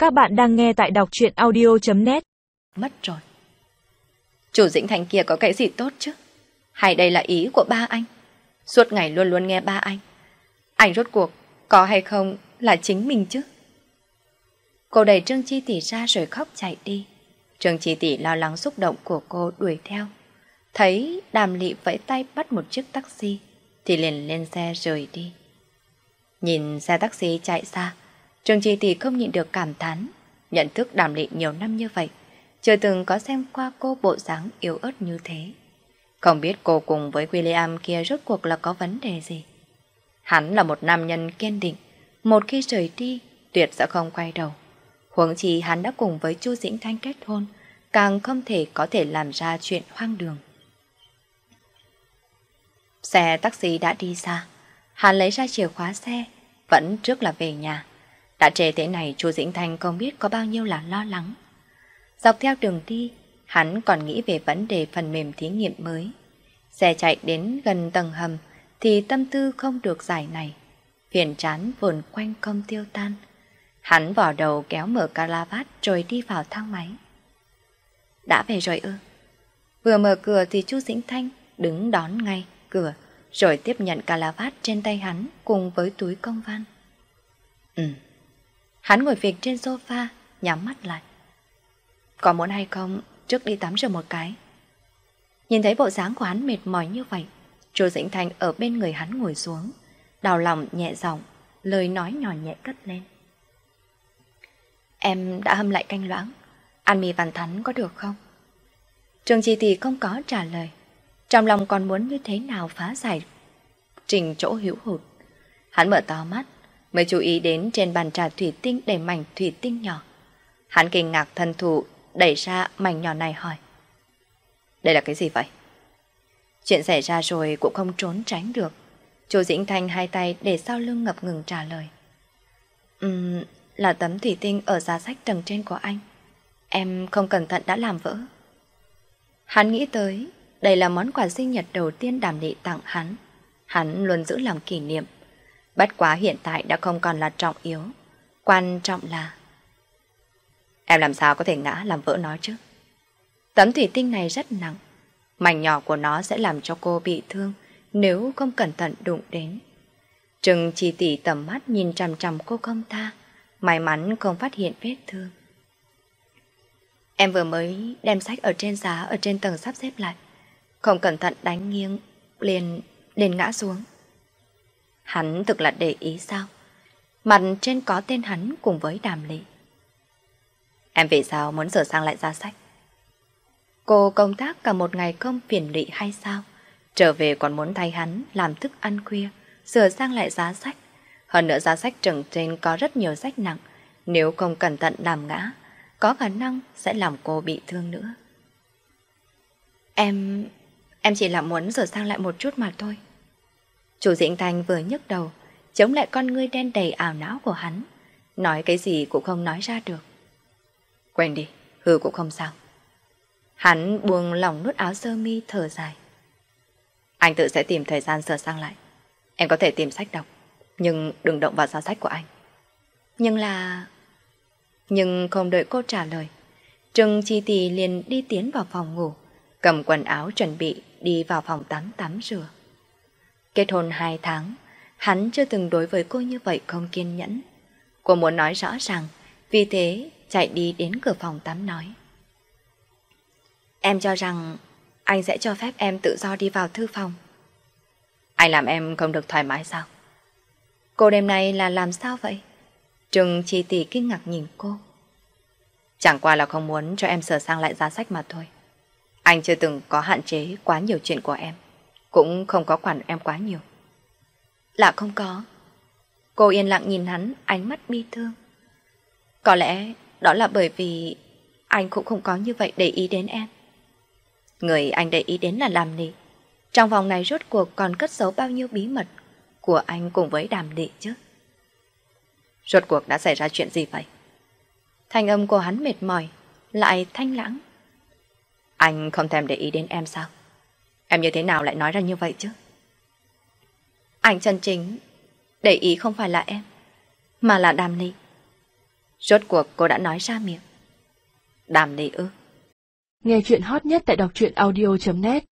Các bạn đang nghe tại đọc truyện audio.net. Mất rồi. Chủ Dĩnh Thành kia có cái gì tốt chứ? Hay đây là ý của ba anh? Suốt ngày luôn luôn nghe ba anh. Anh rốt cuộc có hay không là chính mình chứ? Cô đẩy Trương Chi Tỷ ra rồi khóc chạy đi. Trương Chi Tỷ lo lắng xúc động của cô đuổi theo. Thấy Đàm Lị vẫy tay bắt một chiếc taxi thì liền lên xe rời đi. Nhìn xe taxi chạy xa, Trương Chi Tỷ không nhịn được cảm thán. Nhận thức Đàm Lị nhiều năm như vậy, chưa từng có xem qua cô bộ dáng yếu ớt như thế. Không biết cô cùng với William kia rốt cuộc là có vấn đề gì. Hắn là một nam nhân kiên định, một khi rời đi, tuyệt sẽ không quay đầu. Huống chi hắn đã cùng với Chu Dĩnh Thanh kết hôn, càng không thể có thể làm ra chuyện hoang đường. Xe taxi đã đi xa, hắn lấy ra chìa khóa xe, vẫn trước là về nhà. Đã trễ thế này, Chu Dĩnh Thanh không biết có bao nhiêu là lo lắng. Dọc theo đường đi, hắn còn nghĩ về vấn đề phần mềm thí nghiệm mới. Xe chạy đến gần tầng hầm thì tâm tư không được giải này. Phiền chán vồn quanh không tiêu tan. Hắn vò đầu kéo mở calavat rồi đi vào thang máy. Đã về rồi ư? Vừa mở cửa thì Chu Dĩnh Thanh đứng đón ngay cửa rồi tiếp nhận calavat trên tay hắn cùng với túi công văn. Hắn ngồi phịch trên sofa, nhắm mắt lại. Có muốn hay không, trước đi tắm rửa một cái. Nhìn thấy bộ dáng của hắn mệt mỏi như vậy, Chu Dĩnh Thanh ở bên người hắn ngồi xuống, đau lòng nhẹ giọng, lời nói nhỏ nhẹ cất lên. Em đã hâm lại canh loãng, ăn mì vằn thắn có được không? Trương Chi Tỷ không có trả lời, trong lòng còn muốn như thế nào phá giải trình chỗ hữu hụt. Hắn mở to mắt, mới chú ý đến trên bàn trà thủy tinh đầy mảnh thủy tinh nhỏ. Hắn kinh ngạc thân thủ đẩy ra mảnh nhỏ này hỏi. Đây là cái gì vậy? Chuyện xảy ra rồi cũng không trốn tránh được. Chu Dĩnh Thanh hai tay để sau lưng ngập ngừng trả lời. Là tấm thủy tinh ở giá sách tầng trên của anh. Em không cẩn thận đã làm vỡ. Hắn nghĩ tới, đây là món quà sinh nhật đầu tiên Đàm Lị tặng hắn. Hắn luôn giữ làm kỷ niệm. Bất quá hiện tại đã không còn là trọng yếu. Quan trọng là... Em làm sao có thể ngã làm vỡ nó chứ? Tấm thủy tinh này rất nặng. Mảnh nhỏ của nó sẽ làm cho cô bị thương nếu không cẩn thận đụng đến. Trừng Chi Tỷ tầm mắt nhìn chằm chằm cô không tha. May mắn không phát hiện vết thương. Em vừa mới đem sách ở trên giá ở trên tầng sắp xếp lại. Không cẩn thận đánh nghiêng, liền ngã xuống. Hắn thực là để ý sao? Mặt trên có tên hắn cùng với Đàm Lị. Em vì sao muốn sửa sang lại giá sách? Cô công tác cả một ngày không phiền lụy hay sao? Trở về còn muốn thay hắn làm thức ăn khuya, sửa sang lại giá sách. Hơn nữa giá sách trần trên có rất nhiều sách nặng, nếu không cẩn thận làm ngã, có khả năng sẽ làm cô bị thương nữa. Em chỉ là muốn sửa sang lại một chút mà thôi. Chu Dĩnh Thanh vừa nhấc đầu, chống lại con ngươi đen đầy ảo não của hắn, nói cái gì cũng không nói ra được. Quên đi, hư cũng không sao. Hắn buông lỏng nút áo sơ mi thở dài. Anh tự sẽ tìm thời gian sửa sang lại. Em có thể tìm sách đọc, nhưng đừng động vào giá sách của anh. Nhưng không đợi cô trả lời, Trừng Chi Tỷ liền đi tiến vào phòng ngủ, cầm quần áo chuẩn bị đi vào phòng tắm rửa. Kết hôn 2 tháng, hắn chưa từng đối với cô như vậy không kiên nhẫn. Cô muốn nói rõ ràng, vì thế chạy đi đến cửa phòng tắm nói. Em cho rằng anh sẽ cho phép em tự do đi vào thư phòng. Anh làm em không được thoải mái sao? Cô đêm nay là làm sao vậy? Trừng Chi Tỷ kinh ngạc nhìn cô. Chẳng qua là không muốn cho em sửa sang lại giá sách mà thôi. Anh chưa từng có hạn chế quá nhiều chuyện của em, cũng không có quản em quá nhiều. Là không có. Cô yên lặng nhìn hắn, ánh mắt bi thương. Có lẽ đó là bởi vì anh cũng không có như vậy để ý đến em. Người anh để ý đến là Đàm Lị. Trong vòng này rốt cuộc còn cất giấu bao nhiêu bí mật của anh cùng với Đàm Lị chứ? Rốt cuộc đã xảy ra chuyện gì vậy? Thanh âm của hắn mệt mỏi, lại thanh lãng. Anh không thèm để ý đến em sao? Em như thế nào lại nói ra như vậy chứ? Anh chân chính để ý không phải là em, mà là Đàm Lị. Rốt cuộc cô đã nói ra miệng. Đàm Ly ư? Nghe chuyện hot nhất tại đọc truyện audio.net